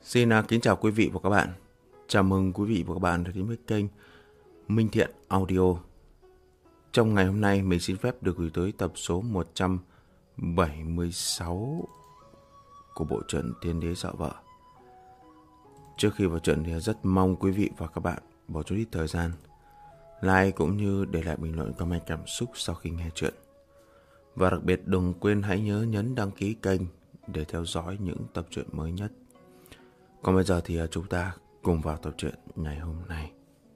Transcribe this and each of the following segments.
Xin kính chào quý vị và các bạn. Chào mừng quý vị và các bạn đã đến với kênh Minh Thiện Audio. Trong ngày hôm nay mình xin phép được gửi tới tập số 176 của bộ truyện Tiên Đế Sợ Vợ. Trước khi vào truyện thì rất mong quý vị và các bạn bỏ chút ít thời gian like cũng như để lại bình luận comment cảm xúc sau khi nghe truyện. Và đặc biệt đừng quên hãy nhớ nhấn đăng ký kênh để theo dõi những tập truyện mới nhất. Còn bây giờ thì chúng ta cùng vào tập truyện ngày hôm nay.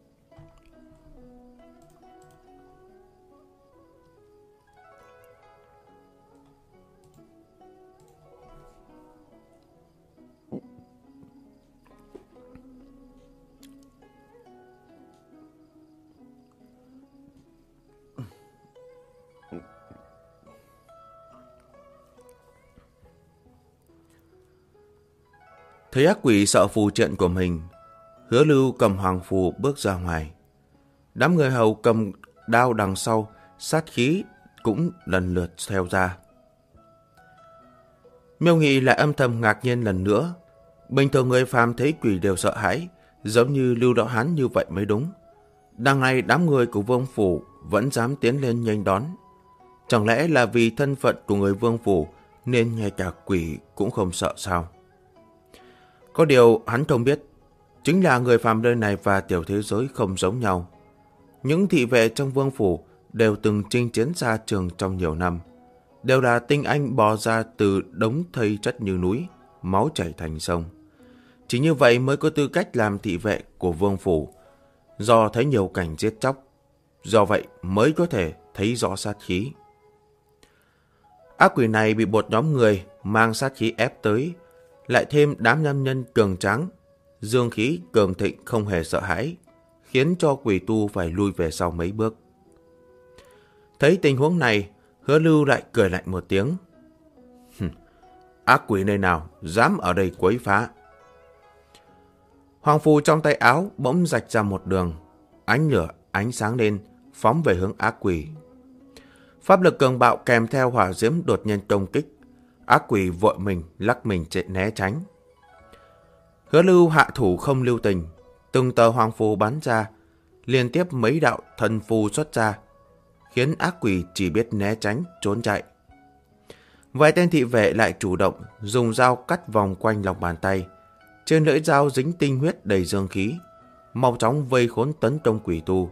Thấy ác quỷ sợ phù trận của mình, Hứa Lưu cầm hoàng phù bước ra ngoài. Đám người hầu cầm đao đằng sau, sát khí cũng lần lượt theo ra. Miêu Nghị lại âm thầm ngạc nhiên lần nữa. Bình thường người phàm thấy quỷ đều sợ hãi, giống như Lưu Đạo Hán như vậy mới đúng. Đằng này đám người của Vương Phủ vẫn dám tiến lên nhanh đón. Chẳng lẽ là vì thân phận của người Vương Phủ nên ngay cả quỷ cũng không sợ sao? Có điều hắn không biết, chính là người phàm nơi này và tiểu thế giới không giống nhau. Những thị vệ trong Vương Phủ đều từng chinh chiến xa trường trong nhiều năm, đều là tinh anh bò ra từ đống thây chất như núi, máu chảy thành sông. Chỉ như vậy mới có tư cách làm thị vệ của Vương Phủ, do thấy nhiều cảnh giết chóc, do vậy mới có thể thấy rõ sát khí. Ác quỷ này bị một nhóm người mang sát khí ép tới, lại thêm đám nam nhân cường tráng, dương khí cường thịnh không hề sợ hãi, khiến cho quỷ tu phải lui về sau mấy bước. Thấy tình huống này, Hứa Lưu lại cười lạnh một tiếng. Ác quỷ nơi nào dám ở đây quấy phá? Hoàng phù trong tay áo bỗng rạch ra một đường, ánh lửa ánh sáng lên, phóng về hướng ác quỷ. Pháp lực cường bạo kèm theo hỏa diễm đột nhiên công kích. Ác quỷ vội mình lắc mình né tránh. Hứa Lưu hạ thủ không lưu tình, từng tờ hoàng phù bắn ra, liên tiếp mấy đạo thần phù xuất ra, khiến ác quỷ chỉ biết né tránh trốn chạy. Vài tên thị vệ lại chủ động dùng dao cắt vòng quanh lòng bàn tay, trên lưỡi dao dính tinh huyết đầy dương khí, mau chóng vây khốn tấn công quỷ tu.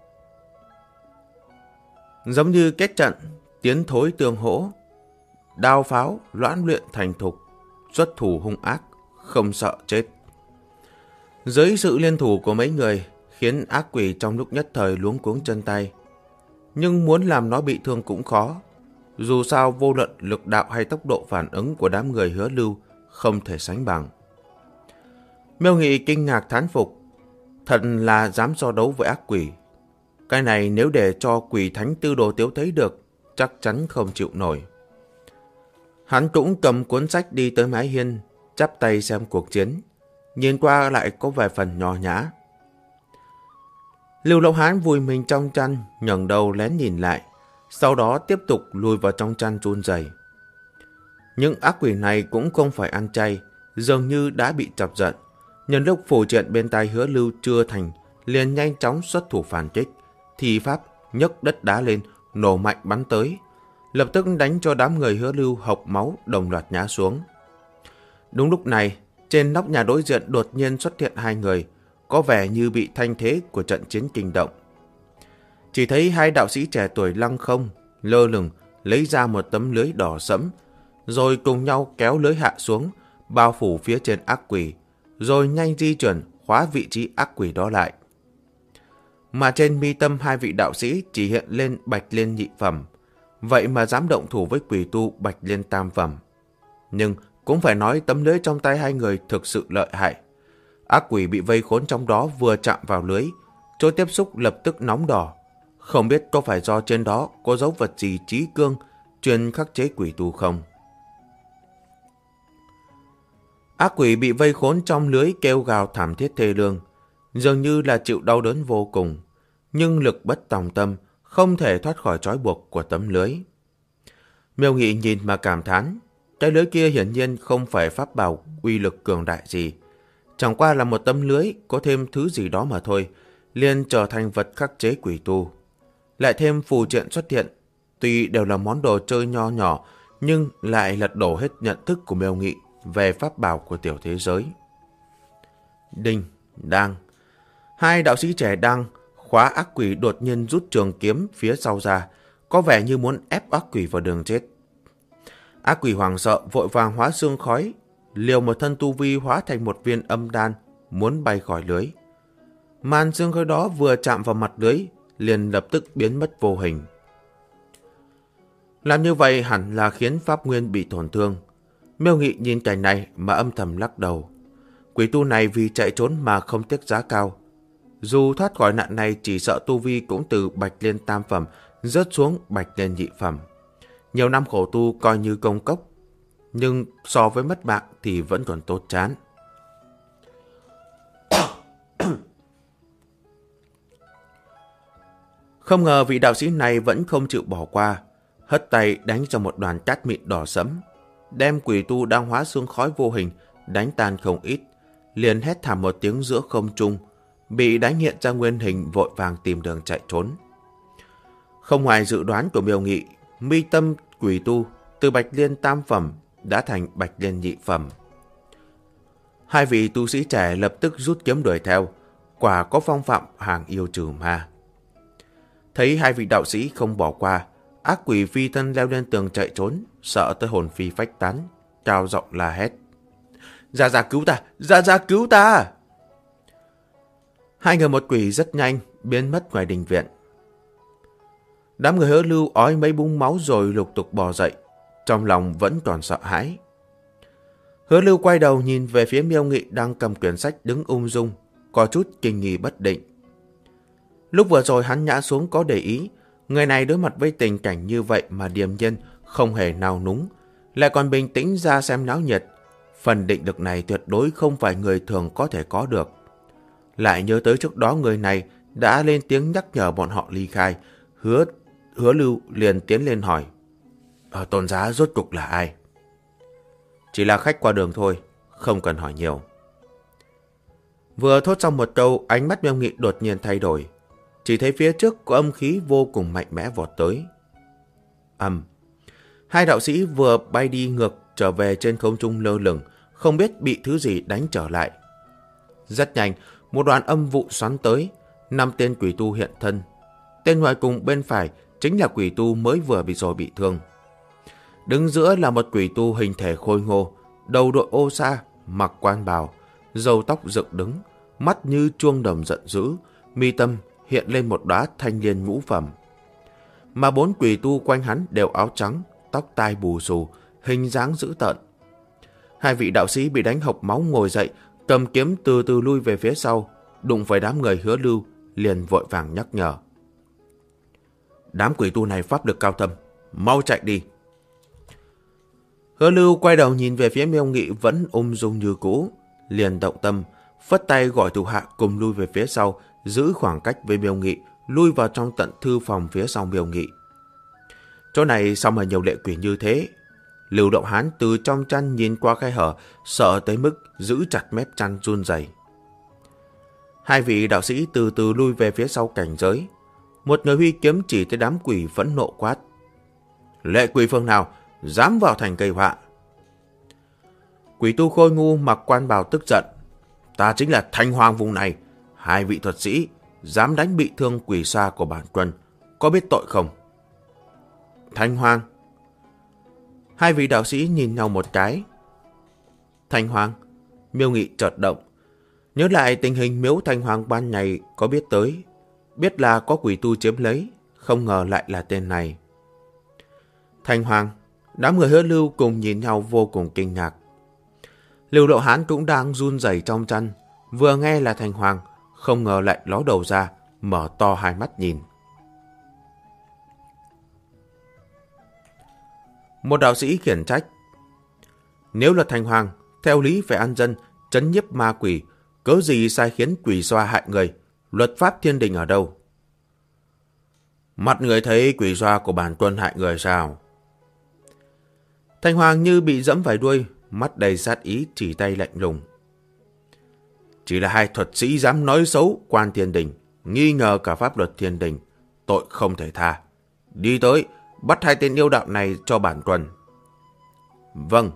Giống như kết trận, tiến thối tương hỗ, đao pháo loãng luyện thành thục, xuất thủ hung ác, không sợ chết. Dưới sự liên thủ của mấy người khiến ác quỷ trong lúc nhất thời luống cuống chân tay. Nhưng muốn làm nó bị thương cũng khó. Dù sao vô luận lực đạo hay tốc độ phản ứng của đám người Hứa Lưu không thể sánh bằng. Miêu Nghị kinh ngạc thán phục. Thật là dám so đấu với ác quỷ. Cái này nếu để cho quỷ thánh Tư Đồ Tiếu thấy được, chắc chắn không chịu nổi. Hắn cũng cầm cuốn sách đi tới mái hiên, chắp tay xem cuộc chiến, nhìn qua lại có vài phần nho nhã. Lưu Long Hán vùi mình trong chăn, ngẩng đầu lén nhìn lại, sau đó tiếp tục lùi vào trong chăn run rẩy. Những ác quỷ này cũng không phải ăn chay, dường như đã bị chọc giận. Nhân lúc phù trận bên tai Hứa Lưu chưa thành, liền nhanh chóng xuất thủ phản kích, thi pháp nhấc đất đá lên, nổ mạnh bắn tới, lập tức đánh cho đám người Hứa Lưu hộc máu đồng loạt ngã xuống. Đúng lúc này, trên nóc nhà đối diện đột nhiên xuất hiện hai người, có vẻ như bị thanh thế của trận chiến kinh động. Chỉ thấy hai đạo sĩ trẻ tuổi lăng không, lơ lửng, lấy ra một tấm lưới đỏ sẫm, rồi cùng nhau kéo lưới hạ xuống, bao phủ phía trên ác quỷ, rồi nhanh di chuyển khóa vị trí ác quỷ đó lại. Mà trên mi tâm hai vị đạo sĩ chỉ hiện lên Bạch Liên nhị phẩm, vậy mà dám động thủ với quỷ tu Bạch Liên tam phẩm. Nhưng cũng phải nói tấm lưới trong tay hai người thực sự lợi hại. Ác quỷ bị vây khốn trong đó vừa chạm vào lưới, chỗ tiếp xúc lập tức nóng đỏ. Không biết có phải do trên đó có dấu vật gì trí cương chuyên khắc chế quỷ tu không? Ác quỷ bị vây khốn trong lưới kêu gào thảm thiết thê lương, dường như là chịu đau đớn vô cùng, nhưng lực bất tòng tâm, không thể thoát khỏi trói buộc của tấm lưới. Miêu Nghị nhìn mà cảm thán, Cái lưới kia hiển nhiên không phải pháp bảo uy lực cường đại gì. Chẳng qua là một tấm lưới có thêm thứ gì đó mà thôi, liền trở thành vật khắc chế quỷ tu. Lại thêm phù triện xuất hiện, tuy đều là món đồ chơi nho nhỏ, nhưng lại lật đổ hết nhận thức của Miêu Nghị về pháp bảo của tiểu thế giới. Đinh, đang. Hai đạo sĩ trẻ đang khóa ác quỷ đột nhiên rút trường kiếm phía sau ra, có vẻ như muốn ép ác quỷ vào đường chết. Ác quỷ hoảng sợ vội vàng hóa xương khói, liều một thân tu vi hóa thành một viên âm đan, muốn bay khỏi lưới. Màn xương khói đó vừa chạm vào mặt lưới, liền lập tức biến mất vô hình. Làm như vậy hẳn là khiến pháp nguyên bị tổn thương. Miêu Nghị nhìn cảnh này mà âm thầm lắc đầu. Quỷ tu này vì chạy trốn mà không tiếc giá cao. Dù thoát khỏi nạn này, chỉ sợ tu vi cũng từ bạch liên tam phẩm rớt xuống bạch liên nhị phẩm. Nhiều năm khổ tu coi như công cốc, nhưng so với mất mạng thì vẫn còn tốt chán. Không ngờ vị đạo sĩ này vẫn không chịu bỏ qua, hất tay đánh cho một đoàn cát mịn đỏ sẫm, đem quỷ tu đang hóa xương khói vô hình đánh tan không ít, liền hét thảm một tiếng giữa không trung, bị đánh hiện ra nguyên hình, vội vàng tìm đường chạy trốn. Không ngoài dự đoán của Miêu Nghị, mi tâm quỷ tu từ bạch liên tam phẩm đã thành bạch liên nhị phẩm. Hai vị tu sĩ trẻ lập tức rút kiếm đuổi theo, quả có phong phạm hàng yêu trừ ma. Thấy hai vị đạo sĩ không bỏ qua, ác quỷ phi thân leo lên tường chạy trốn, sợ tới hồn phi phách tán, cao giọng la hét: "Ra ra cứu ta! Ra ra cứu ta!" Hai người một quỷ rất nhanh biến mất ngoài đình viện. Đám người Hứa Lưu ói mấy búng máu rồi lục tục bò dậy, trong lòng vẫn còn sợ hãi. Hứa Lưu quay đầu nhìn về phía Miêu Nghị đang cầm quyển sách đứng ung dung, có chút kinh nghi bất định. Lúc vừa rồi hắn nhã xuống có để ý, người này đối mặt với tình cảnh như vậy mà điềm nhiên, không hề nao núng, lại còn bình tĩnh ra xem náo nhiệt. Phần định lực này tuyệt đối không phải người thường có thể có được. Lại nhớ tới trước đó người này đã lên tiếng nhắc nhở bọn họ ly khai, Hứa Lưu liền tiến lên hỏi: "Tôn giá rốt cục là ai?" "Chỉ là khách qua đường thôi, không cần hỏi nhiều." Vừa thốt xong một câu, ánh mắt Miêu Nghị đột nhiên thay đổi. Chỉ thấy phía trước có âm khí vô cùng mạnh mẽ vọt tới. Hai đạo sĩ vừa bay đi ngược trở về trên không trung lơ lửng, không biết bị thứ gì đánh trở lại. Rất nhanh, một đoàn âm vụ xoắn tới, 5 tên quỷ tu hiện thân. Tên ngoài cùng bên phải chính là quỷ tu mới vừa bị thương. Đứng giữa là một quỷ tu hình thể khôi ngô, đầu đội ô sa, mặc quan bào, râu tóc dựng đứng, mắt như chuông đồng giận dữ, mi tâm hiện lên một đóa thanh liên ngũ phẩm. Mà 4 quỷ tu quanh hắn đều áo trắng, tóc tai bù xù, hình dáng dữ tợn. Hai vị đạo sĩ bị đánh hộc máu ngồi dậy, cầm kiếm từ từ lui về phía sau, đụng phải đám người Hứa Lưu, liền vội vàng nhắc nhở: "Đám quỷ tu này pháp lực cao thâm, mau chạy đi." Hứa Lưu quay đầu nhìn về phía Miêu Nghị vẫn ung dung như cũ, liền động tâm, phất tay gọi thủ hạ cùng lui về phía sau, giữ khoảng cách với Miêu Nghị, lui vào trong tận thư phòng phía sau Miêu Nghị. Chỗ này sao mà nhiều lệ quỷ như thế? Lưu Động Hán từ trong chăn nhìn qua khe hở, sợ tới mức giữ chặt mép chăn run rẩy. Hai vị đạo sĩ từ từ lui về phía sau cảnh giới. Một người huy kiếm chỉ tới đám quỷ phẫn nộ quát: "Lệ quỷ phương nào dám vào thành gây họa?" Quỷ tu khôi ngu mặc quan bào tức giận: "Ta chính là Thanh Hoàng vùng này. Hai vị thuật sĩ dám đánh bị thương quỷ xa của bản quân, có biết tội không?" Thanh Hoàng. Hai vị đạo sĩ nhìn nhau một cái. Thanh Hoàng. Miêu Nghị chợt động, nhớ lại tình hình miếu Thanh Hoàng ban ngày có biết tới, biết là có quỷ tu chiếm lấy, không ngờ lại là tên này. Thanh Hoàng. Đám người Hứa Lưu cùng nhìn nhau vô cùng kinh ngạc. Lưu Độ Hán cũng đang run rẩy trong chăn, vừa nghe là Thanh Hoàng, không ngờ lại ló đầu ra, mở to hai mắt nhìn. Một đạo sĩ khiển trách: "Nếu là Thanh Hoàng, theo lý phải an dân, trấn nhiếp ma quỷ, cớ gì sai khiến quỷ xoa hại người, luật pháp thiên đình ở đâu?" "Mặt người thấy quỷ xoa của bản tuân hại người sao?" Thành Hoàng như bị dẫm phải đuôi, mắt đầy sát ý chỉ tay lạnh lùng. Chỉ là hai thuật sĩ dám nói xấu quan thiên đình, nghi ngờ cả pháp luật thiên đình, tội không thể tha. Đi tới, bắt hai tên yêu đạo này cho bản tuần. Vâng.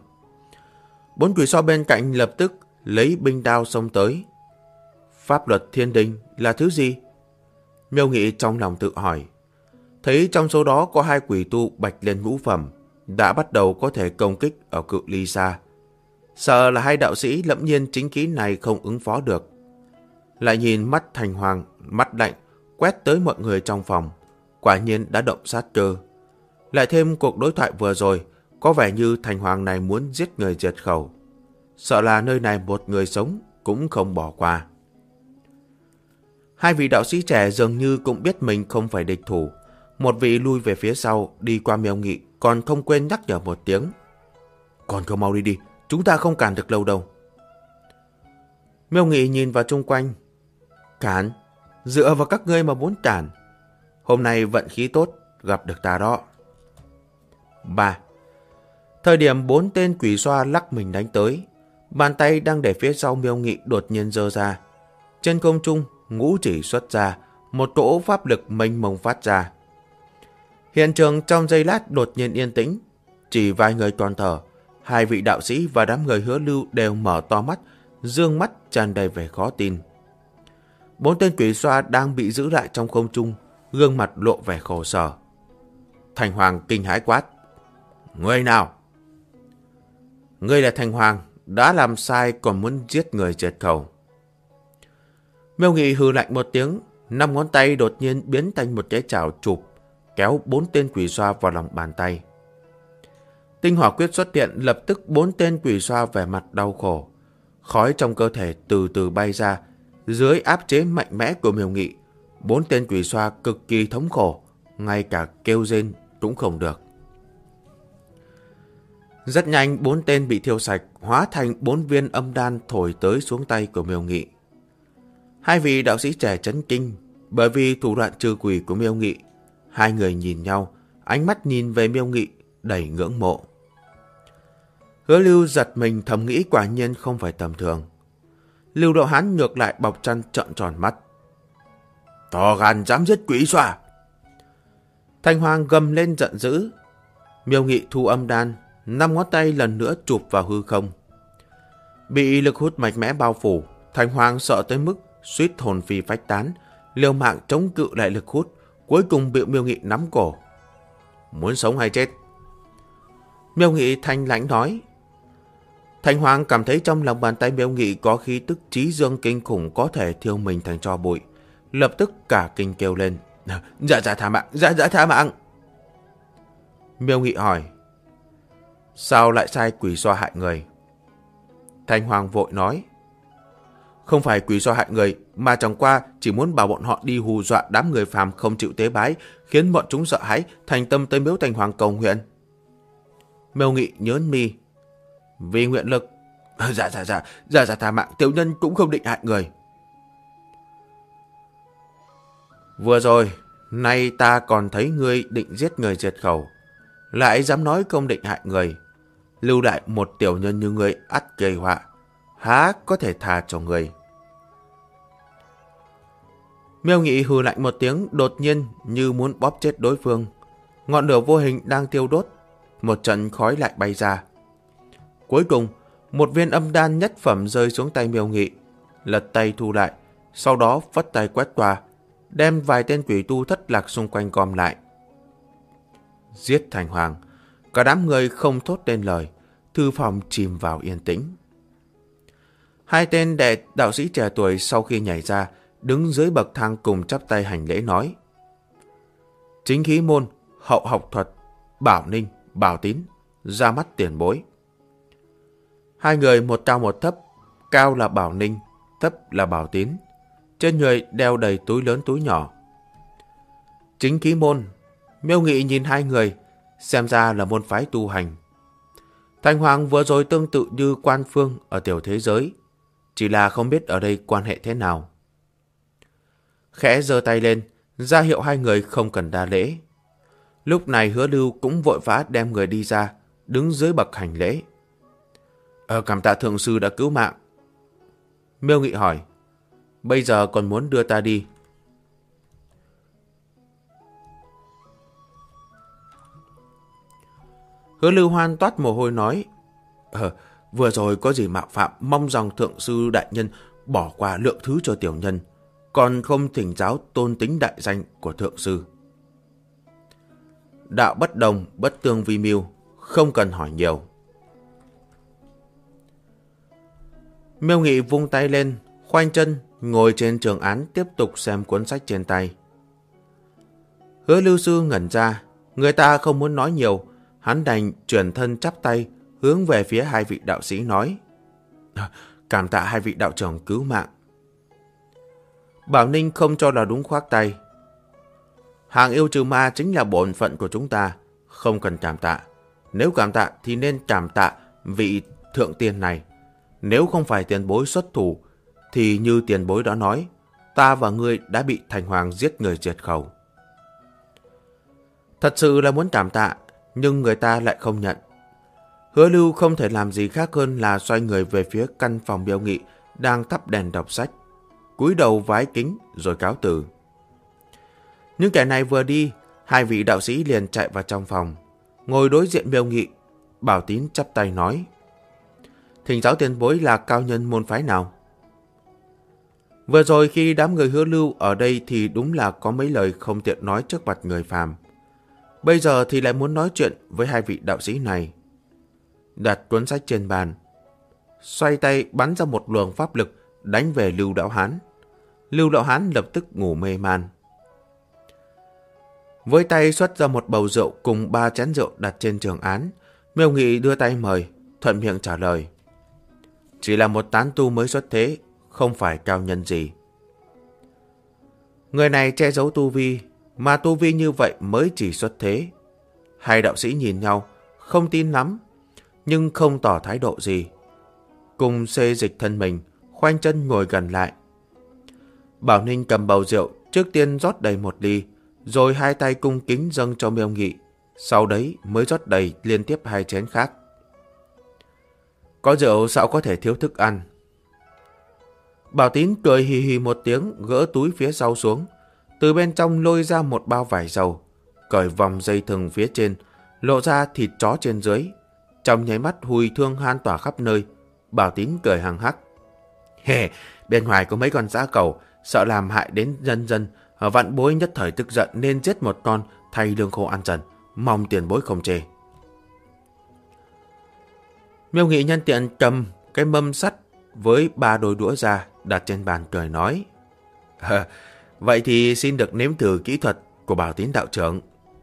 4 quỷ so bên cạnh lập tức lấy binh đao xông tới. Pháp luật thiên đình là thứ gì? Miêu Nghị trong lòng tự hỏi. Thấy trong số đó có 2 quỷ tu bạch lên ngũ phẩm, đã bắt đầu có thể công kích ở cự ly xa. Sợ là 2 đạo sĩ lẫm nhiên chính khí này không ứng phó được. Lại nhìn mắt Thành Hoàng, mắt lạnh, quét tới mọi người trong phòng. Quả nhiên đã động sát cơ. Lại thêm cuộc đối thoại vừa rồi, có vẻ như Thành Hoàng này muốn giết người diệt khẩu. Sợ là nơi này một người sống cũng không bỏ qua. 2 vị đạo sĩ trẻ dường như cũng biết mình không phải địch thủ. Một vị lui về phía sau, đi qua Miêu Nghị, còn không quên nhắc nhở một tiếng. Còn không mau đi đi, chúng ta không cản được lâu đâu. Miêu Nghị nhìn vào chung quanh. Cản? Dựa vào các ngươi mà muốn cản. Hôm nay vận khí tốt, gặp được ta đó. 3. Thời điểm 4 tên quỷ xoa lắc mình đánh tới, bàn tay đang để phía sau Miêu Nghị đột nhiên giơ ra. Trên không trung, ngũ chỉ xuất ra, một cỗ pháp lực mênh mông phát ra. Hiện trường trong giây lát đột nhiên yên tĩnh, chỉ vài người còn thở. 2 vị đạo sĩ và đám người Hứa Lưu đều mở to mắt, dương mắt tràn đầy vẻ khó tin. 4 tên quỷ xoa đang bị giữ lại trong không trung, gương mặt lộ vẻ khổ sở. Thành Hoàng kinh hãi quát. Người nào? Ngươi là Thành Hoàng, đã làm sai còn muốn giết người diệt khẩu. Miêu Nghị hừ lạnh một tiếng, 5 ngón tay đột nhiên biến thành một cái chảo chụp, kéo 4 tên quỷ xoa vào lòng bàn tay. Tinh hỏa quyết xuất hiện, lập tức 4 tên quỷ xoa vẻ mặt đau khổ. Khói trong cơ thể từ từ bay ra, dưới áp chế mạnh mẽ của Miêu Nghị, 4 tên quỷ xoa cực kỳ thống khổ, ngay cả kêu rên cũng không được. Rất nhanh 4 tên bị thiêu sạch, hóa thành 4 viên âm đan thổi tới xuống tay của Miêu Nghị. 2 vị đạo sĩ trẻ chấn kinh, bởi vì thủ đoạn trừ quỷ của Miêu Nghị. 2 người nhìn nhau, ánh mắt nhìn về Miêu Nghị đầy ngưỡng mộ. Hứa Lưu giật mình thầm nghĩ quả nhiên không phải tầm thường. Lưu Độ Hán ngược lại bọc chăn trợn tròn mắt. To gan dám giết quỷ xoa! Thành Hoàng gầm lên giận dữ. Miêu Nghị thu âm đan, 5 ngón tay lần nữa chụp vào hư không. Bị lực hút mạnh mẽ bao phủ, Thành Hoàng sợ tới mức suýt hồn phi phách tán, liều mạng chống cự lại lực hút, cuối cùng bị Miêu Nghị nắm cổ. Muốn sống hay chết? Miêu Nghị thanh lãnh nói. Thành Hoàng cảm thấy trong lòng bàn tay Miêu Nghị có khí tức trí dương kinh khủng, có thể thiêu mình thành tro bụi, lập tức cả kinh kêu lên. Dạ thả mạng, dạ thả mạng. Miêu Nghị hỏi. Sao lại sai quỷ xoa hại người? Thành Hoàng vội nói. Không phải quỷ xoa hại người, mà chẳng qua chỉ muốn bảo bọn họ đi hù dọa đám người phàm không chịu tế bái, khiến bọn chúng sợ hãi, thành tâm tới miếu Thành Hoàng cầu nguyện. Miêu Nghị nhớn mi. Vì nguyện lực. Dạ thả mạng, tiểu nhân cũng không định hại người. Vừa rồi, nay ta còn thấy ngươi định giết người diệt khẩu, lại dám nói không định hại người. Lưu đại một tiểu nhân như ngươi ắt gây họa, há có thể tha cho người. Miêu Nghị hừ lạnh một tiếng, đột nhiên như muốn bóp chết đối phương. Ngọn lửa vô hình đang thiêu đốt, một trận khói lại bay ra. Cuối cùng, một viên âm đan nhất phẩm rơi xuống tay Miêu Nghị, lật tay thu lại, sau đó phất tay quét qua, đem vài tên quỷ tu thất lạc xung quanh gom lại. Giết Thành Hoàng, cả đám người không thốt tên lời, thư phòng chìm vào yên tĩnh. 2 tên đệ đạo sĩ trẻ tuổi sau khi nhảy ra, đứng dưới bậc thang cùng chắp tay hành lễ nói. Chính khí môn, hậu học thuật, Bảo Ninh, Bảo Tín, ra mắt tiền bối. 2 người một cao một thấp, cao là Bảo Ninh, thấp là Bảo Tín. Trên người đeo đầy túi lớn túi nhỏ. Chính khí môn, Miêu Nghị nhìn 2 người, xem ra là môn phái tu hành. Thành Hoàng vừa rồi tương tự như Quan Phương ở tiểu thế giới, chỉ là không biết ở đây quan hệ thế nào. Khẽ giơ tay lên, ra hiệu 2 người không cần đa lễ. Lúc này Hứa Lưu cũng vội vã đem người đi ra, đứng dưới bậc hành lễ. Cảm tạ thượng sư đã cứu mạng. Miêu Nghị hỏi, bây giờ còn muốn đưa ta đi? Hứa Lưu Hoan toát mồ hôi nói, vừa rồi có gì mạo phạm, mong rằng thượng sư đại nhân bỏ qua lượng thứ cho tiểu nhân, còn không thỉnh giáo tôn tính đại danh của thượng sư. Đạo bất đồng, bất tương vi mưu, không cần hỏi nhiều. Miêu Nghị vung tay lên, khoanh chân, ngồi trên trường án tiếp tục xem cuốn sách trên tay. Hứa Lưu sư ngẩn ra, người ta không muốn nói nhiều, hắn đành chuyển thân chắp tay, hướng về phía hai vị đạo sĩ nói, cảm tạ hai vị đạo trưởng cứu mạng. Bảo Ninh không cho là đúng, khoác tay. Hàng yêu trừ ma chính là bổn phận của chúng ta, không cần cảm tạ. Nếu cảm tạ thì nên cảm tạ vị thượng tiên này. Nếu không phải tiền bối xuất thủ, thì như tiền bối đã nói, ta và ngươi đã bị Thành Hoàng giết người diệt khẩu. Thật sự là muốn cảm tạ, nhưng người ta lại không nhận. Hứa Lưu không thể làm gì khác hơn là xoay người về phía căn phòng Miêu Nghị đang thắp đèn đọc sách, cúi đầu vái kính rồi cáo từ. Nhưng kẻ này vừa đi, hai vị đạo sĩ liền chạy vào trong phòng, ngồi đối diện Miêu Nghị. Bảo Tín chắp tay nói, thỉnh giáo tiền bối là cao nhân môn phái nào? Vừa rồi khi đám người Hứa Lưu ở đây thì đúng là có mấy lời không tiện nói trước mặt người phàm. Bây giờ thì lại muốn nói chuyện với hai vị đạo sĩ này. Đặt cuốn sách trên bàn, xoay tay bắn ra một luồng pháp lực đánh về Lưu Đạo Hán. Lưu Đạo Hán lập tức ngủ mê man. Với tay xuất ra một bầu rượu cùng 3 chén rượu đặt trên trường án, Miêu Nghị đưa tay mời, thuận miệng trả lời, chỉ là một tán tu mới xuất thế, không phải cao nhân gì. Người này che giấu tu vi, mà tu vi như vậy mới chỉ xuất thế. Hai đạo sĩ nhìn nhau, không tin lắm, nhưng không tỏ thái độ gì. Cùng xê dịch thân mình, khoanh chân ngồi gần lại. Bảo Ninh cầm bầu rượu, trước tiên rót đầy một ly, rồi hai tay cung kính dâng cho Miêu Nghị, sau đấy mới rót đầy liên tiếp 2 chén khác. Có rượu sao có thể thiếu thức ăn? Bảo Tín cười hì hì một tiếng, gỡ túi phía sau xuống, từ bên trong lôi ra một bao vải dầu, cởi vòng dây thừng phía trên, lộ ra thịt chó trên dưới. Trong nháy mắt hùi thương han tỏa khắp nơi. Bảo Tín cười hằng hắc, bên ngoài có mấy con dã cẩu, sợ làm hại đến nhân dân, vạn bối nhất thời tức giận nên giết một con thay lương khô ăn dần, mong tiền bối không chê. Miêu Nghị nhân tiện cầm cái mâm sắt với 3 đôi đũa ra đặt trên bàn, cười nói, vậy thì xin được nếm thử kỹ thuật của Bảo Tín đạo trưởng.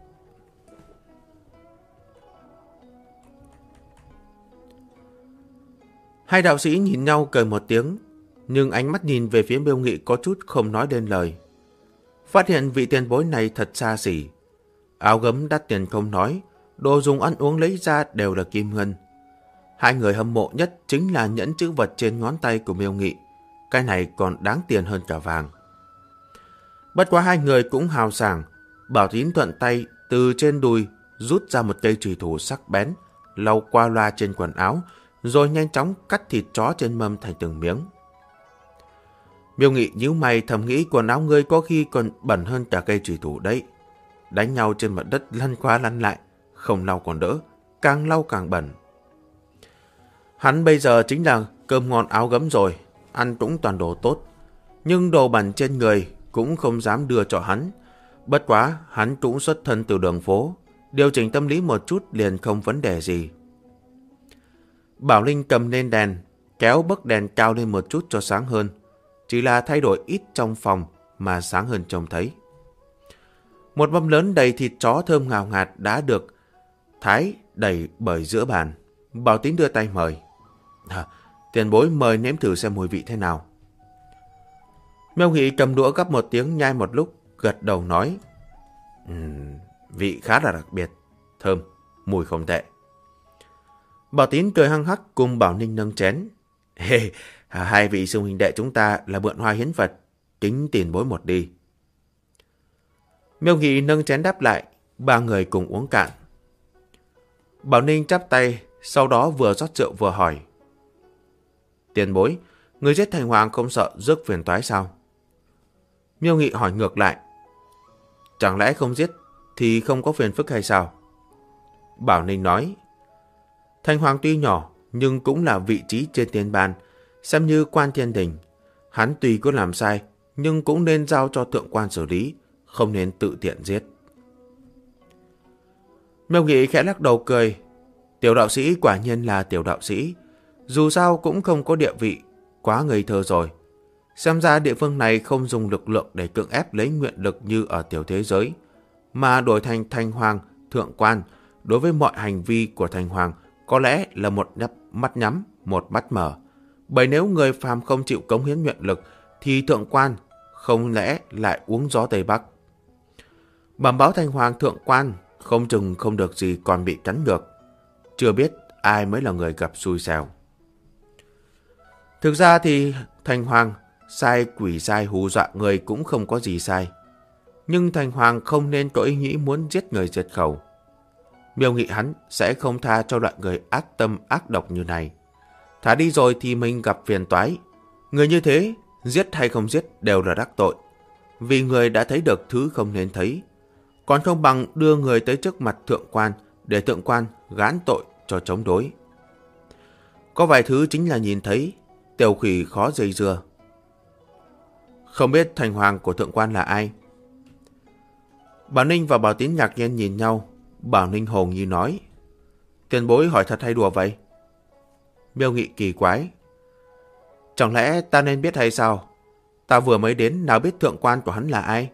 Hai đạo sĩ nhìn nhau cười một tiếng, nhưng ánh mắt nhìn về phía Miêu Nghị có chút không nói lên lời. Phát hiện vị tiền bối này thật xa xỉ. Áo gấm đắt tiền không nói, đồ dùng ăn uống lấy ra đều là kim ngân. Hai người hâm mộ nhất chính là nhẫn chữ vật trên ngón tay của Miêu Nghị. Cái này còn đáng tiền hơn cả vàng. Bất quá hai người cũng hào sảng. Bảo Tín thuận tay từ trên đùi rút ra một cây chùy thủ sắc bén, lau qua loa trên quần áo, rồi nhanh chóng cắt thịt chó trên mâm thành từng miếng. Miêu Nghị nhíu mày thầm nghĩ quần áo ngươi có khi còn bẩn hơn cả cây chùy thủ đấy. Đánh nhau trên mặt đất lăn qua lăn lại, không lau còn đỡ, càng lau càng bẩn. Hắn bây giờ chính là cơm ngon áo gấm rồi, ăn cũng toàn đồ tốt. Nhưng đồ bẩn trên người cũng không dám đưa cho hắn. Bất quá hắn cũng xuất thân từ đường phố, điều chỉnh tâm lý một chút liền không vấn đề gì. Bảo Linh cầm lên đèn, kéo bấc đèn cao lên một chút cho sáng hơn. Chỉ là thay đổi ít trong phòng mà sáng hơn trông thấy. Một mâm lớn đầy thịt chó thơm ngào ngạt đã được thái đầy bởi giữa bàn. Bảo Tín đưa tay mời. Tiền bối mời nếm thử xem mùi vị thế nào. Miêu Nghị cầm đũa gắp một tiếng, nhai một lúc, gật đầu nói, vị khá là đặc biệt, thơm, mùi không tệ. Bảo Tín cười hăng hắc cùng Bảo Ninh nâng chén. Hai vị sư huynh đệ chúng ta là mượn hoa hiến Phật, kính tiền bối một đi. Miêu Nghị nâng chén đáp lại, 3 người cùng uống cạn. Bảo Ninh chắp tay, sau đó vừa rót rượu vừa hỏi. Tiền bối, người giết thành hoàng không sợ rước phiền toái sao? Miêu Nghị hỏi ngược lại. Chẳng lẽ không giết thì không có phiền phức hay sao? Bảo Ninh nói. Thành hoàng tuy nhỏ nhưng cũng là vị trí trên tiên ban, xem như quan thiên đình. Hắn tuy có làm sai nhưng cũng nên giao cho thượng quan xử lý, không nên tự tiện giết. Miêu Nghị khẽ lắc đầu cười. Tiểu đạo sĩ quả nhiên là tiểu đạo sĩ, dù sao cũng không có địa vị, quá ngây thơ rồi. Xem ra địa phương này không dùng lực lượng để cưỡng ép lấy nguyện lực như ở tiểu thế giới, mà đổi thành thành hoàng, thượng quan. Đối với mọi hành vi của thành hoàng có lẽ là một mắt nhắm, một mắt mở. Bởi nếu người phàm không chịu cống hiến nguyện lực thì thượng quan không lẽ lại uống gió Tây Bắc. Bẩm báo thành hoàng thượng quan, không chừng không được gì còn bị cắn ngược. Chưa biết ai mới là người gặp xui xẻo. Thực ra thì thành hoàng sai quỷ sai hù dọa người cũng không có gì sai. Nhưng thành hoàng không nên có ý nghĩ muốn giết người diệt khẩu. Miêu Nghị hắn sẽ không tha cho loại người ác tâm ác độc như này. Thả đi rồi thì mình gặp phiền toái. Người như thế, giết hay không giết đều là đắc tội. Vì người đã thấy được thứ không nên thấy. Còn không bằng đưa người tới trước mặt thượng quan để thượng quan gán tội cho chống đối. Có vài thứ chính là nhìn thấy, tiểu khỉ khó dây dưa. Không biết thành hoàng của thượng quan là ai? Bảo Ninh và Bảo Tín ngạc nhiên nhìn nhau. Bảo Ninh hồn như nói. Tiền bối hỏi thật hay đùa vậy? Miêu Nghị kỳ quái. Chẳng lẽ ta nên biết hay sao? Ta vừa mới đến nào biết thượng quan của hắn là ai?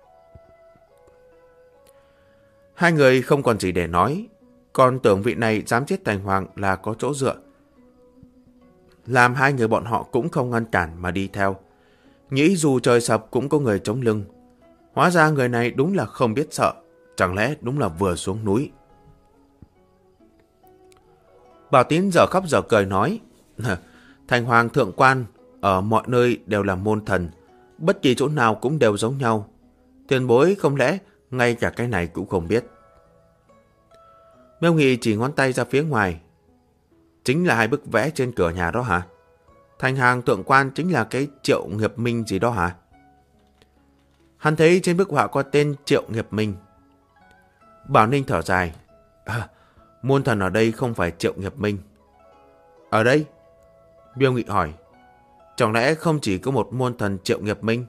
Hai người không còn gì để nói. Còn tưởng vị này dám giết thành hoàng là có chỗ dựa. Làm hai người bọn họ cũng không ngăn cản mà đi theo. Nghĩ dù trời sập cũng có người chống lưng. Hóa ra người này đúng là không biết sợ. Chẳng lẽ đúng là vừa xuống núi. Bảo Tín giờ khóc giờ cười nói. Thành hoàng thượng quan ở mọi nơi đều là môn thần. Bất kỳ chỗ nào cũng đều giống nhau. Tiền bối không lẽ ngay cả cái này cũng không biết? Miêu Nghị chỉ ngón tay ra phía ngoài. Chính là hai bức vẽ trên cửa nhà đó hả? Thành hoàng thượng quan chính là cái Triệu Nghiệp Minh gì đó hả? Hắn thấy trên bức họa có tên Triệu Nghiệp Minh. Bảo Ninh thở dài. Môn thần ở đây không phải Triệu Nghiệp Minh. Ở đây? Miêu Nghị hỏi. Chẳng lẽ không chỉ có một môn thần Triệu Nghiệp Minh?